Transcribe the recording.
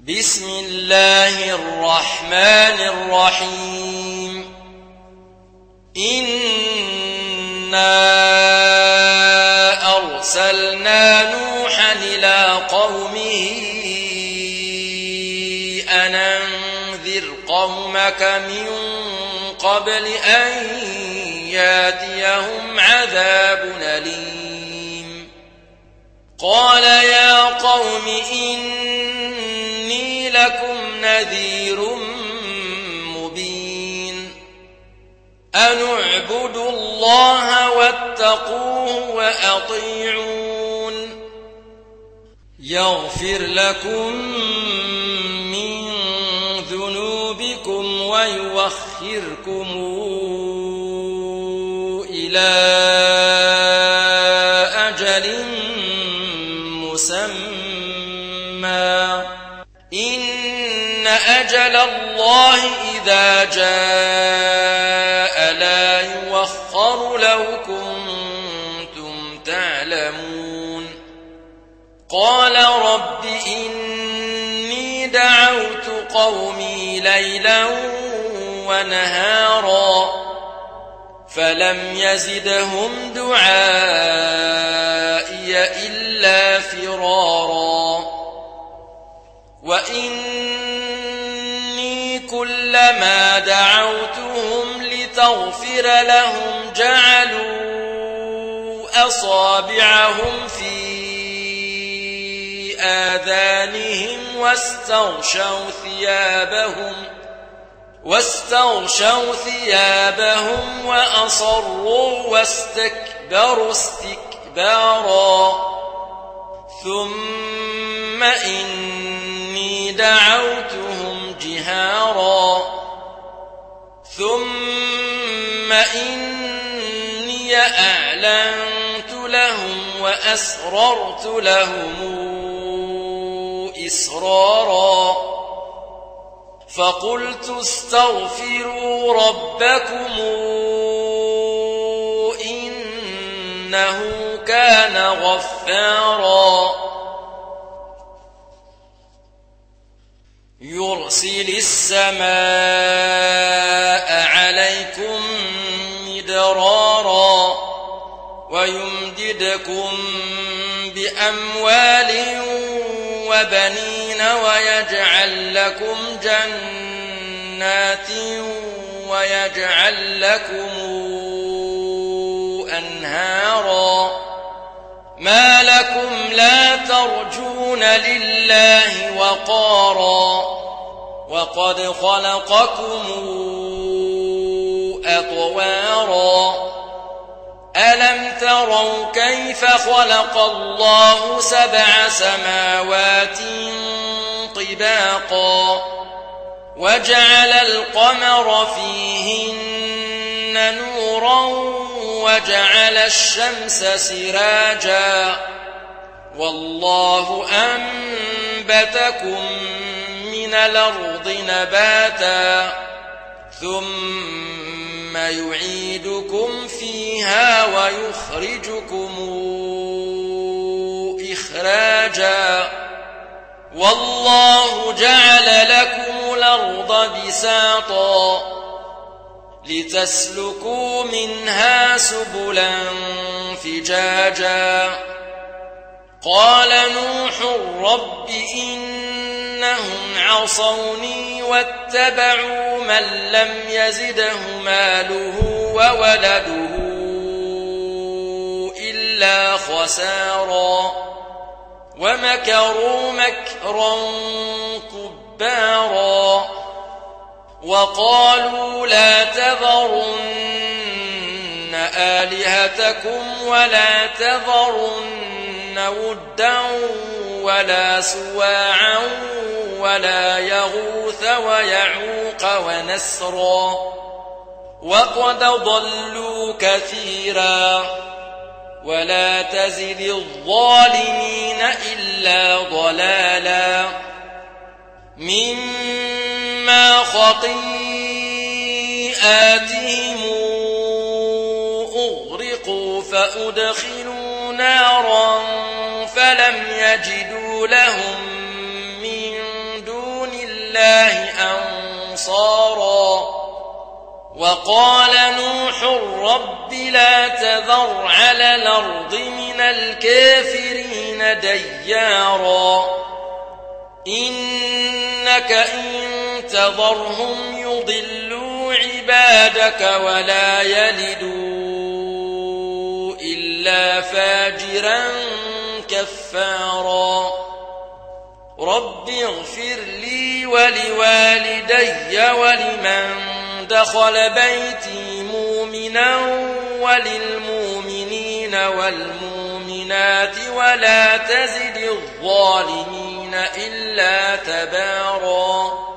بسم الله الرحمن الرحيم إنا أرسلنا نوحا إلى قومه أن أنذر قومك من قبل أن ياتيهم عذاب أليم قال يا قوم إني لكم نذير مبين أن اعبدوا الله واتقوه وأطيعون يغفر لكم من ذنوبكم ويؤخركم إلى أجل مسمى إن أجل الله إذا جاء لا يؤخر لو كنتم تعلمون قال رب إني دعوت قومي ليلا ونهارا فلم يزدهم دعائي إلا فرارا وإني كلما دعوتهم لتغفر لهم جعلوا أصابعهم في آذانهم واستغشوا ثيابهم وأصروا واستكبروا استكبارا ثم إني دعوتهم جهارا ثم إني أعلنت لهم وأسررت لهم إسرارا فقلت استغفروا ربكم إنه كان غفارا يرسل السماء عليكم مدرارا ويمددكم بأموال وبنين ويجعل لكم جنات ويجعل لكم أنهارا ما لكم لا ترجون لله وقارا وقد خلقكم أطوارا ألم تروا كيف خلق الله 7 سماوات طباقا وجعل القمر فيهن نورا وجعل الشمس سراجا والله أنبتكم من الأرض نباتا ثم يعيدكم فيها ويخرجكم إخراجا والله جعل لكم الأرض بساطا لتسلكوا منها سبلا فجاجا قال نوح رب إنهم عصوني واتبعوا من لم يزده ماله وولده إلا خسارا ومكروا مكرا كبارا وقالوا لا تذرن آلهتكم ولا تذرن ودا ولا سواعا ولا يغوث ويعوق ونسرا وقد ضلوا كثيرا ولا تزد الظالمين إلا ضلالا مما خطيئاتهم أغرقوا فأدخلوا نارا فلم يجدوا لهم من الله أنصارا وقال نوح رب لا تذر على الأرض من الكافرين ديارا إنك إن تذرهم يضلوا عبادك ولا يلدوا إلا فاجرا كفارا رب اغفر لي ولوالدي ولمن دخل بيتي مؤمنا وللمؤمنين والمؤمنات ولا تزد الظالمين إلا تبارا